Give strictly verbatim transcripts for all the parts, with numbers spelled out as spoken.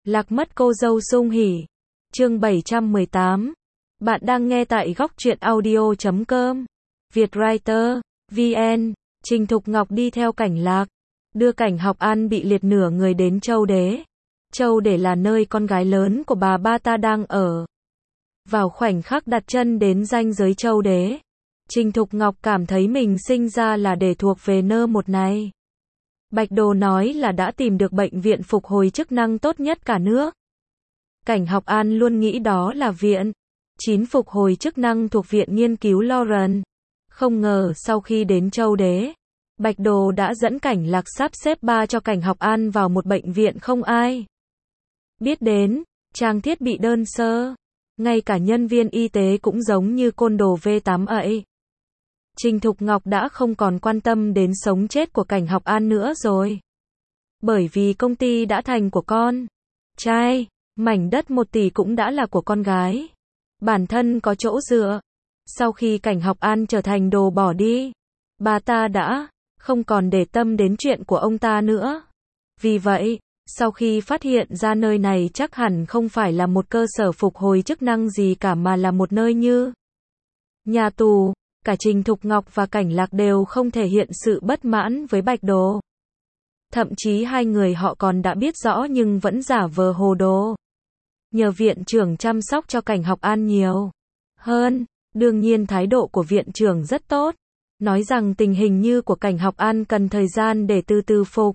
Lạc mất cô dâu sung hỉ. Chương bảy trăm mười tám. Bạn đang nghe tại góc truyện audio chấm com. Vietwriter, vê en. Trình Thục Ngọc đi theo Cảnh Lạc, đưa Cảnh Học An bị liệt nửa người đến Châu Đế. Châu Đế là nơi con gái lớn của bà ba ta đang ở. Vào khoảnh khắc đặt chân đến ranh giới Châu Đế, Trình Thục Ngọc cảm thấy mình sinh ra là để thuộc về nơ một này. Bạch Đồ nói là đã tìm được bệnh viện phục hồi chức năng tốt nhất cả nước. Cảnh Học An luôn nghĩ đó là viện chín phục hồi chức năng thuộc viện nghiên cứu Lawrence. Không ngờ sau khi đến Châu Đế, Bạch Đồ đã dẫn Cảnh Lạc sắp xếp ba cho Cảnh Học An vào một bệnh viện không ai biết đến, trang thiết bị đơn sơ, ngay cả nhân viên y tế cũng giống như côn đồ V tám ấy. Trình Thục Ngọc đã không còn quan tâm đến sống chết của Cảnh Học An nữa rồi. Bởi vì công ty đã thành của con trai, mảnh đất một tỷ cũng đã là của con gái. Bản thân có chỗ dựa. Sau khi Cảnh Học An trở thành đồ bỏ đi, bà ta đã không còn để tâm đến chuyện của ông ta nữa. Vì vậy, sau khi phát hiện ra nơi này chắc hẳn không phải là một cơ sở phục hồi chức năng gì cả mà là một nơi như nhà tù, cả Trình Thục Ngọc và Cảnh Lạc đều không thể hiện sự bất mãn với Bạch Đồ. Thậm chí hai người họ còn đã biết rõ nhưng vẫn giả vờ hồ đồ. Nhờ viện trưởng chăm sóc cho Cảnh Học An nhiều hơn, đương nhiên thái độ của viện trưởng rất tốt, nói rằng tình hình như của Cảnh Học An cần thời gian để từ từ phục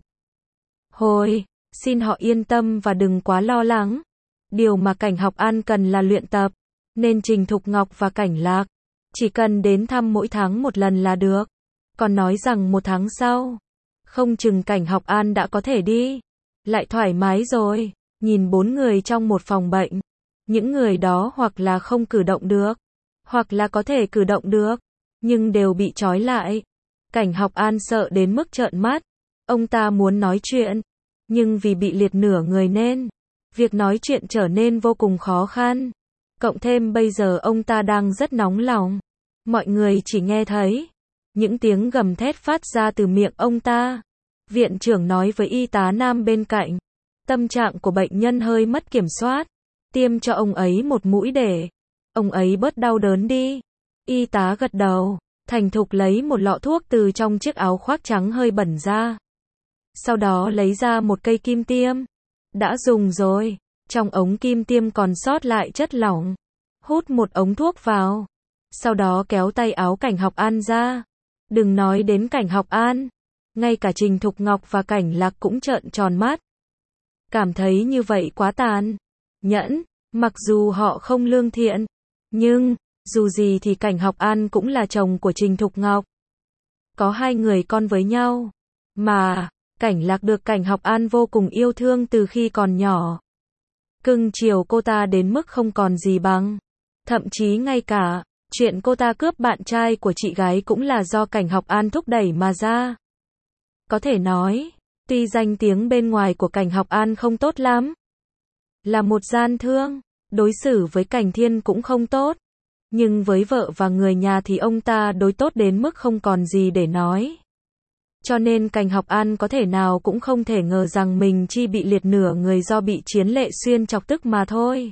hồi, xin họ yên tâm và đừng quá lo lắng. Điều mà Cảnh Học An cần là luyện tập, nên Trình Thục Ngọc và Cảnh Lạc chỉ cần đến thăm mỗi tháng một lần là được. Còn nói rằng một tháng sau, không chừng Cảnh Học An đã có thể đi lại thoải mái rồi. Nhìn bốn người trong một phòng bệnh, những người đó hoặc là không cử động được, hoặc là có thể cử động được, nhưng đều bị trói lại. Cảnh Học An sợ đến mức trợn mắt. Ông ta muốn nói chuyện, nhưng vì bị liệt nửa người nên việc nói chuyện trở nên vô cùng khó khăn. Cộng thêm bây giờ ông ta đang rất nóng lòng. Mọi người chỉ nghe thấy những tiếng gầm thét phát ra từ miệng ông ta. Viện trưởng nói với y tá nam bên cạnh, tâm trạng của bệnh nhân hơi mất kiểm soát, tiêm cho ông ấy một mũi để ông ấy bớt đau đớn đi. Y tá gật đầu, thành thục lấy một lọ thuốc từ trong chiếc áo khoác trắng hơi bẩn ra. Sau đó lấy ra một cây kim tiêm đã dùng rồi, trong ống kim tiêm còn sót lại chất lỏng. Hút một ống thuốc vào, sau đó kéo tay áo Cảnh Học An ra. Đừng nói đến Cảnh Học An, ngay cả Trình Thục Ngọc và Cảnh Lạc cũng trợn tròn mắt. Cảm thấy như vậy quá tàn nhẫn, mặc dù họ không lương thiện, nhưng dù gì thì Cảnh Học An cũng là chồng của Trình Thục Ngọc. Có hai người con với nhau, mà Cảnh Lạc được Cảnh Học An vô cùng yêu thương từ khi còn nhỏ. Cưng chiều cô ta đến mức không còn gì bằng. Thậm chí ngay cả chuyện cô ta cướp bạn trai của chị gái cũng là do Cảnh Học An thúc đẩy mà ra. Có thể nói, tuy danh tiếng bên ngoài của Cảnh Học An không tốt lắm, là một gian thương, đối xử với Cảnh Thiên cũng không tốt, nhưng với vợ và người nhà thì ông ta đối tốt đến mức không còn gì để nói. Cho nên Cảnh Học An có thể nào cũng không thể ngờ rằng mình chỉ bị liệt nửa người do bị Chiến Lệ Xuyên chọc tức mà thôi.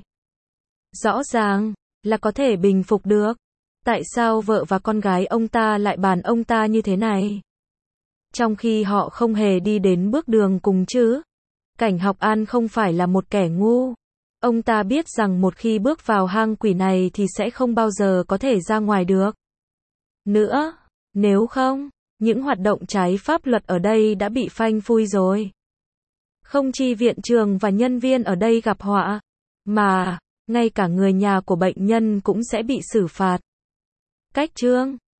Rõ ràng là có thể bình phục được. Tại sao vợ và con gái ông ta lại bàn ông ta như thế này? Trong khi họ không hề đi đến bước đường cùng chứ. Cảnh Học An không phải là một kẻ ngu. Ông ta biết rằng một khi bước vào hang quỷ này thì sẽ không bao giờ có thể ra ngoài được nữa. Nếu không, những hoạt động trái pháp luật ở đây đã bị phanh phui rồi. Không chỉ viện trưởng và nhân viên ở đây gặp họa, mà ngay cả người nhà của bệnh nhân cũng sẽ bị xử phạt. Cách chương